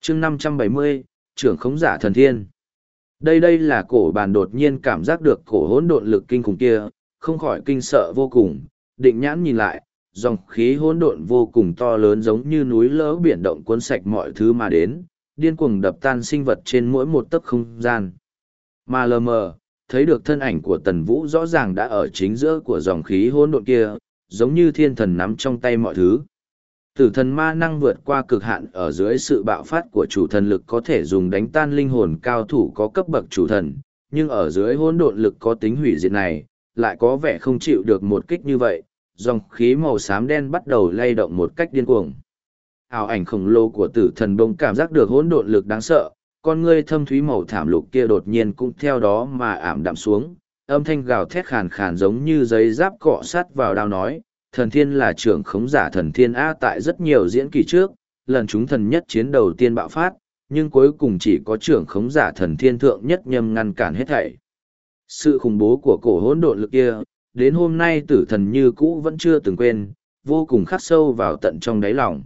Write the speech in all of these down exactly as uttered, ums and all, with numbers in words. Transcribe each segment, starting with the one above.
chương năm trăm bảy mươi, trưởng khống giả thần thiên. Đây đây là cổ bàn đột nhiên cảm giác được cổ hỗn độn lực kinh khủng kia, không khỏi kinh sợ vô cùng, định nhãn nhìn lại, dòng khí hỗn độn vô cùng to lớn giống như núi lỡ biển động cuốn sạch mọi thứ mà đến, điên cuồng đập tan sinh vật trên mỗi một tấc không gian. Mà lờ mờ, thấy được thân ảnh của Tần Vũ rõ ràng đã ở chính giữa của dòng khí hỗn độn kia, giống như thiên thần nắm trong tay mọi thứ. Tử thần ma năng vượt qua cực hạn ở dưới sự bạo phát của chủ thần lực có thể dùng đánh tan linh hồn cao thủ có cấp bậc chủ thần, nhưng ở dưới hỗn độn lực có tính hủy diệt này, lại có vẻ không chịu được một kích như vậy, dòng khí màu xám đen bắt đầu lay động một cách điên cuồng. Ảo ảnh khổng lồ của tử thần bỗng cảm giác được hỗn độn lực đáng sợ, con ngươi thâm thúy màu thảm lục kia đột nhiên cũng theo đó mà ảm đạm xuống, âm thanh gào thét khàn khàn giống như giấy giáp cọ sát vào đao nói, thần thiên là trưởng khống giả thần thiên A. Tại rất nhiều diễn kỳ trước, lần chúng thần nhất chiến đầu tiên bạo phát, nhưng cuối cùng chỉ có trưởng khống giả thần thiên thượng nhất nhâm ngăn cản hết thảy. Sự khủng bố của cổ hỗn độn lực kia, đến hôm nay tử thần như cũ vẫn chưa từng quên, vô cùng khắc sâu vào tận trong đáy lòng.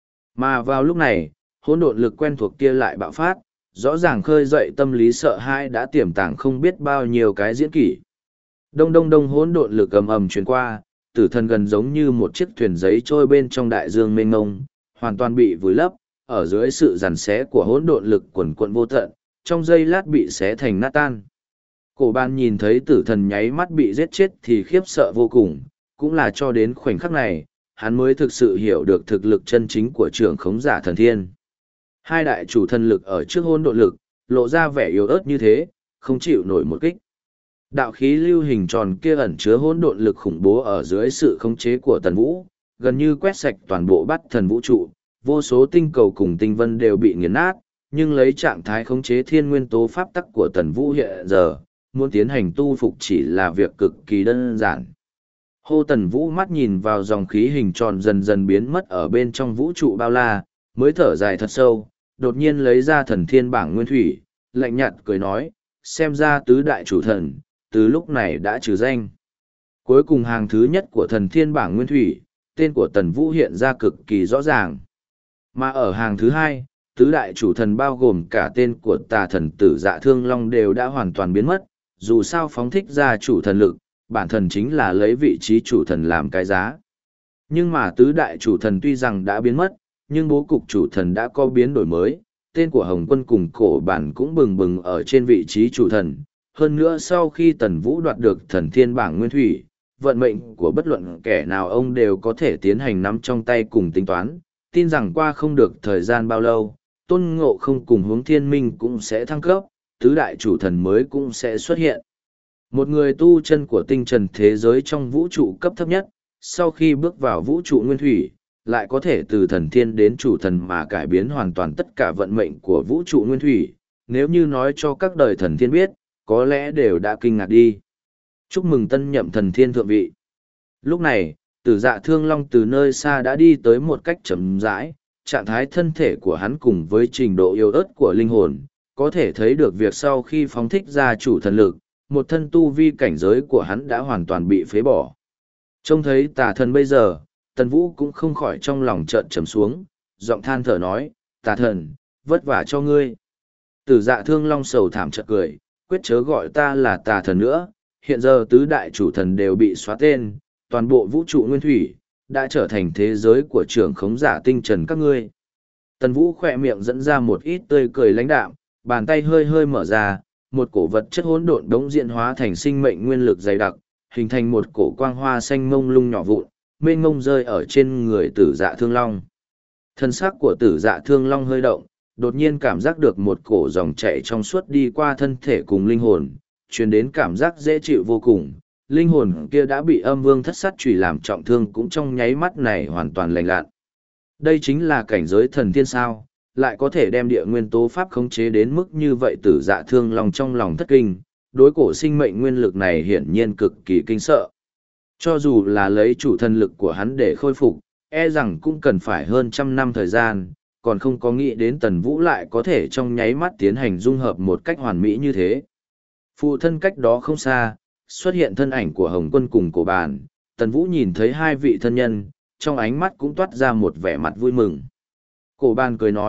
Mà vào lúc này, hỗn độn lực quen thuộc kia lại bạo phát, rõ ràng khơi dậy tâm lý sợ hãi đã tiềm tàng không biết bao nhiêu cái diễn kỷ. Đông đông đông hỗn độn lực ầm ầm truyền qua, tử thần gần giống như một chiếc thuyền giấy trôi bên trong đại dương mênh mông, hoàn toàn bị vùi lấp, ở dưới sự giằng xé của hỗn độn lực quần quận vô tận, trong giây lát bị xé thành nát tan. Cổ ban nhìn thấy tử thần nháy mắt bị giết chết thì khiếp sợ vô cùng, cũng là cho đến khoảnh khắc này, hắn mới thực sự hiểu được thực lực chân chính của trưởng khống giả thần thiên. Hai đại chủ thần lực ở trước hỗn độn lực, lộ ra vẻ yếu ớt như thế, không chịu nổi một kích. Đạo khí lưu hình tròn kia ẩn chứa hỗn độn lực khủng bố ở dưới sự khống chế của Tần Vũ, gần như quét sạch toàn bộ bát thần vũ trụ, vô số tinh cầu cùng tinh vân đều bị nghiền nát, nhưng lấy trạng thái khống chế thiên nguyên tố pháp tắc của Tần Vũ hiện giờ, muốn tiến hành tu phục chỉ là việc cực kỳ đơn giản. Hô Tần Vũ mắt nhìn vào dòng khí hình tròn dần dần biến mất ở bên trong vũ trụ bao la, mới thở dài thật sâu, đột nhiên lấy ra thần thiên bảng nguyên thủy, lạnh nhạt cười nói, xem ra tứ đại chủ thần, từ lúc này đã trừ danh. Cuối cùng hàng thứ nhất của thần thiên bảng nguyên thủy, tên của Tần Vũ hiện ra cực kỳ rõ ràng. Mà ở hàng thứ hai, tứ đại chủ thần bao gồm cả tên của tà thần tử Dạ Thương Long đều đã hoàn toàn biến mất, dù sao phóng thích ra chủ thần lực, bản thần chính là lấy vị trí chủ thần làm cái giá. Nhưng mà tứ đại chủ thần tuy rằng đã biến mất, nhưng bố cục chủ thần đã có biến đổi mới, tên của Hồng Quân cùng cổ bản cũng bừng bừng ở trên vị trí chủ thần. Hơn nữa sau khi Tần Vũ đoạt được thần thiên bảng nguyên thủy, vận mệnh của bất luận kẻ nào ông đều có thể tiến hành nắm trong tay cùng tính toán, tin rằng qua không được thời gian bao lâu, Tôn Ngộ Không cùng Hướng Thiên Minh cũng sẽ thăng cấp, tứ đại chủ thần mới cũng sẽ xuất hiện. Một người tu chân của tinh trần thế giới trong vũ trụ cấp thấp nhất, sau khi bước vào vũ trụ nguyên thủy, lại có thể từ thần thiên đến chủ thần mà cải biến hoàn toàn tất cả vận mệnh của vũ trụ nguyên thủy, nếu như nói cho các đời thần thiên biết, có lẽ đều đã kinh ngạc đi. Chúc mừng tân nhậm thần thiên thượng vị. Lúc này, Tử Dạ Thương Long từ nơi xa đã đi tới một cách chậm rãi, trạng thái thân thể của hắn cùng với trình độ yếu ớt của linh hồn, có thể thấy được việc sau khi phóng thích ra chủ thần lực, một thân tu vi cảnh giới của hắn đã hoàn toàn bị phế bỏ. Trông thấy tà thần bây giờ, Tần Vũ cũng không khỏi trong lòng chợt trầm xuống, giọng than thở nói, tà thần, vất vả cho ngươi. Tử Dạ Thương Long sầu thảm chợt cười, quyết chớ gọi ta là tà thần nữa, hiện giờ tứ đại chủ thần đều bị xóa tên, toàn bộ vũ trụ nguyên thủy, đã trở thành thế giới của trưởng khống giả tinh trần các ngươi. Tần Vũ khỏe miệng dẫn ra một ít tươi cười lãnh đạm, bàn tay hơi hơi mở ra, một cổ vật chất hỗn độn đống diễn hóa thành sinh mệnh nguyên lực dày đặc, hình thành một cổ quang hoa xanh mông lung nhỏ vụn, mênh mông rơi ở trên người Tử Dạ Thương Long. Thân xác của Tử Dạ Thương Long hơi động, đột nhiên cảm giác được một cổ dòng chảy trong suốt đi qua thân thể cùng linh hồn, truyền đến cảm giác dễ chịu vô cùng. Linh hồn kia đã bị âm vương thất sát chùy làm trọng thương cũng trong nháy mắt này hoàn toàn lành lặn. Đây chính là cảnh giới thần thiên sao, lại có thể đem địa nguyên tố pháp khống chế đến mức như vậy. Tử Dạ Thương Long trong lòng thất kinh, đối cổ sinh mệnh nguyên lực này hiển nhiên cực kỳ kinh sợ. Cho dù là lấy chủ thần lực của hắn để khôi phục, e rằng cũng cần phải hơn trăm năm thời gian, còn không có nghĩ đến Tần Vũ lại có thể trong nháy mắt tiến hành dung hợp một cách hoàn mỹ như thế. Phụ thân cách đó không xa, xuất hiện thân ảnh của Hồng Quân cùng cổ bàn, Tần Vũ nhìn thấy hai vị thân nhân, trong ánh mắt cũng toát ra một vẻ mặt vui mừng. Cổ bàn cười nói,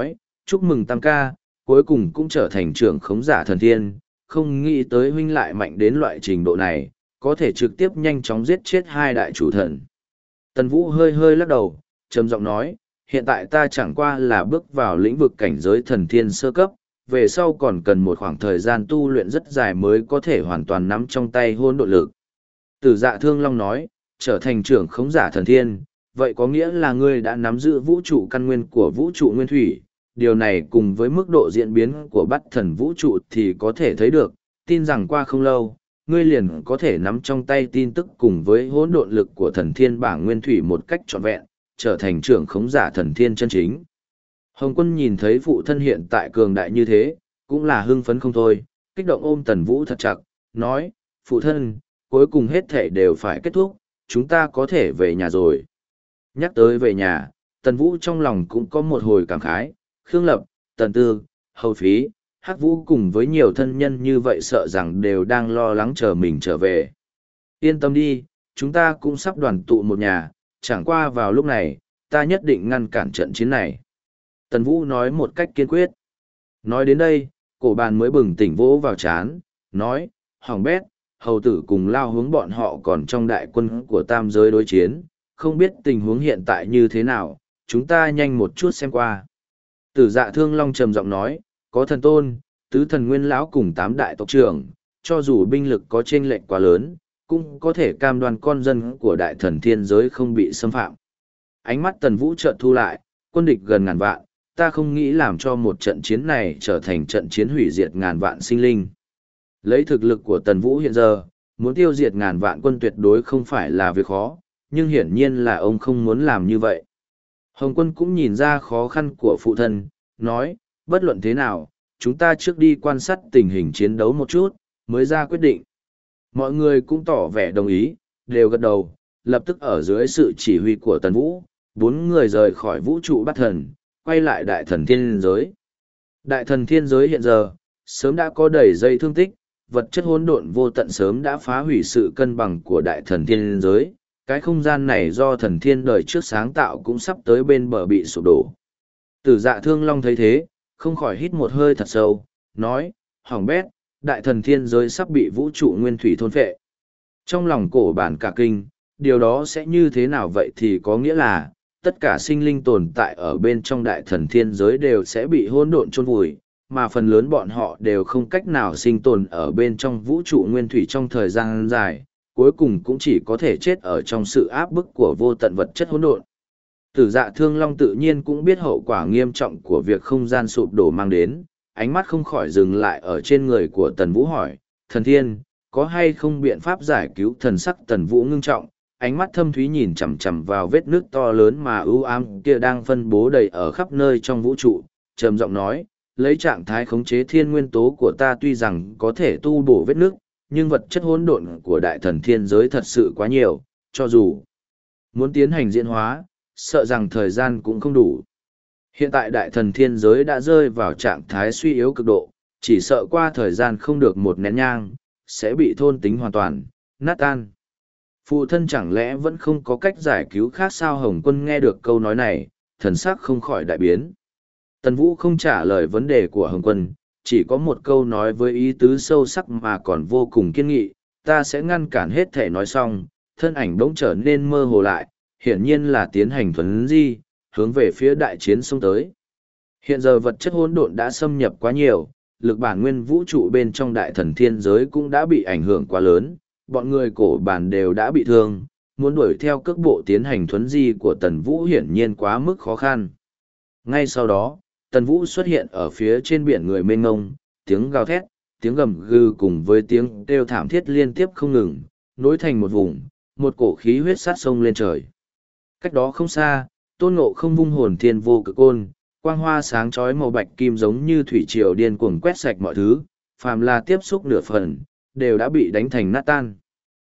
chúc mừng tam ca, cuối cùng cũng trở thành trưởng khống giả thần thiên, không nghĩ tới huynh lại mạnh đến loại trình độ này, có thể trực tiếp nhanh chóng giết chết hai đại chủ thần. Tần Vũ hơi hơi lắc đầu, trầm giọng nói, hiện tại ta chẳng qua là bước vào lĩnh vực cảnh giới thần thiên sơ cấp, về sau còn cần một khoảng thời gian tu luyện rất dài mới có thể hoàn toàn nắm trong tay hôn độn lực. Tử Dạ Thương Long nói, trở thành trưởng khống giả thần thiên, vậy có nghĩa là ngươi đã nắm giữ vũ trụ căn nguyên của vũ trụ nguyên thủy. Điều này cùng với mức độ diễn biến của bắt thần vũ trụ thì có thể thấy được, tin rằng qua không lâu, ngươi liền có thể nắm trong tay tin tức cùng với hỗn độn lực của thần thiên bảng nguyên thủy một cách trọn vẹn, trở thành trưởng khống giả thần thiên chân chính. Hồng Quân nhìn thấy phụ thân hiện tại cường đại như thế, cũng là hưng phấn không thôi, kích động ôm Tần Vũ thật chặt, nói, phụ thân, cuối cùng hết thể đều phải kết thúc, chúng ta có thể về nhà rồi. Nhắc tới về nhà, Tần Vũ trong lòng cũng có một hồi cảm khái, Khương Lập, Tần Tư, Hầu Phí, Hắc Vũ cùng với nhiều thân nhân như vậy sợ rằng đều đang lo lắng chờ mình trở về. Yên tâm đi, chúng ta cũng sắp đoàn tụ một nhà, chẳng qua vào lúc này, ta nhất định ngăn cản trận chiến này. Tần Vũ nói một cách kiên quyết. Nói đến đây, cổ bàn mới bừng tỉnh vỗ vào chán, nói, hỏng bét, hầu tử cùng lao hướng bọn họ còn trong đại quân của tam giới đối chiến, không biết tình huống hiện tại như thế nào, chúng ta nhanh một chút xem qua. Tử Dạ Thương Long trầm giọng nói, có thần tôn, tứ thần nguyên lão cùng tám đại tộc trưởng, cho dù binh lực có chênh lệch quá lớn, cũng có thể cam đoan con dân của đại thần thiên giới không bị xâm phạm. Ánh mắt Tần Vũ chợt thu lại, quân địch gần ngàn vạn, ta không nghĩ làm cho một trận chiến này trở thành trận chiến hủy diệt ngàn vạn sinh linh. Lấy thực lực của Tần Vũ hiện giờ, muốn tiêu diệt ngàn vạn quân tuyệt đối không phải là việc khó, nhưng hiển nhiên là ông không muốn làm như vậy. Hồng Quân cũng nhìn ra khó khăn của phụ thân, nói, bất luận thế nào, chúng ta trước đi quan sát tình hình chiến đấu một chút, mới ra quyết định. Mọi người cũng tỏ vẻ đồng ý, đều gật đầu, lập tức ở dưới sự chỉ huy của Tần Vũ, bốn người rời khỏi vũ trụ bắt thần, quay lại đại thần thiên giới. Đại thần thiên giới hiện giờ, sớm đã có đầy dây thương tích, vật chất hỗn độn vô tận sớm đã phá hủy sự cân bằng của đại thần thiên giới. Cái không gian này do thần thiên đời trước sáng tạo cũng sắp tới bên bờ bị sụp đổ. Tử Dạ Thương Long thấy thế, không khỏi hít một hơi thật sâu, nói, hỏng bét, đại thần thiên giới sắp bị vũ trụ nguyên thủy thôn phệ. Trong lòng cổ bản cả kinh, điều đó sẽ như thế nào vậy thì có nghĩa là, tất cả sinh linh tồn tại ở bên trong đại thần thiên giới đều sẽ bị hỗn độn chôn vùi, mà phần lớn bọn họ đều không cách nào sinh tồn ở bên trong vũ trụ nguyên thủy trong thời gian dài, cuối cùng cũng chỉ có thể chết ở trong sự áp bức của vô tận vật chất hỗn độn. Tử Dạ Thương Long tự nhiên cũng biết hậu quả nghiêm trọng của việc không gian sụp đổ mang đến, ánh mắt không khỏi dừng lại ở trên người của Tần Vũ hỏi, thần thiên, có hay không biện pháp giải cứu? Thần sắc Tần Vũ ngưng trọng, ánh mắt thâm thúy nhìn chằm chằm vào vết nước to lớn mà ưu ám kia đang phân bố đầy ở khắp nơi trong vũ trụ, trầm giọng nói, lấy trạng thái khống chế thiên nguyên tố của ta tuy rằng có thể tu bổ vết nước, nhưng vật chất hỗn độn của đại thần thiên giới thật sự quá nhiều, cho dù muốn tiến hành diễn hóa, sợ rằng thời gian cũng không đủ. Hiện tại đại thần thiên giới đã rơi vào trạng thái suy yếu cực độ, chỉ sợ qua thời gian không được một nén nhang, sẽ bị thôn tính hoàn toàn, nát tan. Phụ thân chẳng lẽ vẫn không có cách giải cứu khác sao? Hồng Quân nghe được câu nói này, thần sắc không khỏi đại biến. Tần Vũ không trả lời vấn đề của Hồng Quân, chỉ có một câu nói với ý tứ sâu sắc mà còn vô cùng kiên nghị, ta sẽ ngăn cản hết thể. Nói xong, thân ảnh bỗng trở nên mơ hồ lại, hiển nhiên là tiến hành thuấn di, hướng về phía đại chiến xông tới. Hiện giờ vật chất hỗn độn đã xâm nhập quá nhiều, lực bản nguyên vũ trụ bên trong đại thần thiên giới cũng đã bị ảnh hưởng quá lớn, bọn người cổ bản đều đã bị thương, muốn đuổi theo cước bộ tiến hành thuấn di của Tần Vũ hiển nhiên quá mức khó khăn. Ngay sau đó, Tần Vũ xuất hiện ở phía trên biển người mênh ngông, tiếng gào thét, tiếng gầm gừ cùng với tiếng kêu thảm thiết liên tiếp không ngừng, nối thành một vùng, một cổ khí huyết sát sông lên trời. Cách đó không xa, Tôn Ngộ Không vung hồn thiên vô cực côn, quang hoa sáng chói màu bạch kim giống như thủy triều điên cuồng quét sạch mọi thứ, phàm là tiếp xúc nửa phần, đều đã bị đánh thành nát tan.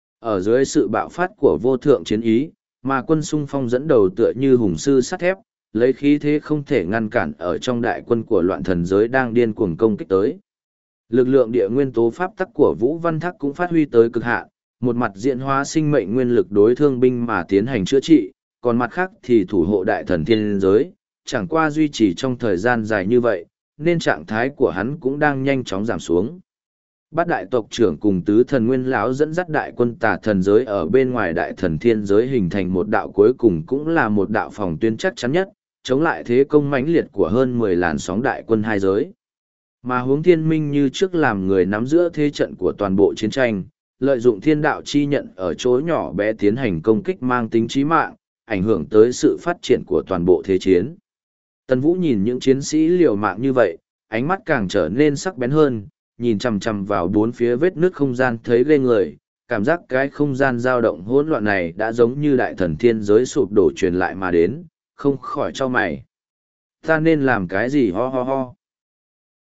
Ở dưới sự bạo phát của vô thượng chiến ý, mà quân xung phong dẫn đầu tựa như hùng sư sắt thép, lấy khí thế không thể ngăn cản ở trong đại quân của loạn thần giới đang điên cuồng công kích tới. Lực lượng địa nguyên tố pháp tắc của Vũ Văn Thác cũng phát huy tới cực hạn, một mặt diễn hóa sinh mệnh nguyên lực đối thương binh mà tiến hành chữa trị, còn mặt khác thì thủ hộ đại thần thiên giới, chẳng qua duy trì trong thời gian dài như vậy, nên trạng thái của hắn cũng đang nhanh chóng giảm xuống. Bát đại tộc trưởng cùng tứ thần nguyên lão dẫn dắt đại quân tà thần giới ở bên ngoài đại thần thiên giới hình thành một đạo cuối cùng cũng là một đạo phòng tuyến chắc chắn nhất, chống lại thế công mãnh liệt của hơn mười làn sóng đại quân hai giới. Mà Hướng Thiên Minh như trước làm người nắm giữa thế trận của toàn bộ chiến tranh, lợi dụng thiên đạo chi nhận ở chỗ nhỏ bé tiến hành công kích mang tính chí mạng, ảnh hưởng tới sự phát triển của toàn bộ thế chiến. Tần Vũ nhìn những chiến sĩ liều mạng như vậy, ánh mắt càng trở nên sắc bén hơn, nhìn chằm chằm vào bốn phía vết nứt không gian thấy ghê người, cảm giác cái không gian dao động hỗn loạn này đã giống như đại thần thiên giới sụp đổ truyền lại mà đến, không khỏi cho mày. Ta nên làm cái gì ho ho ho.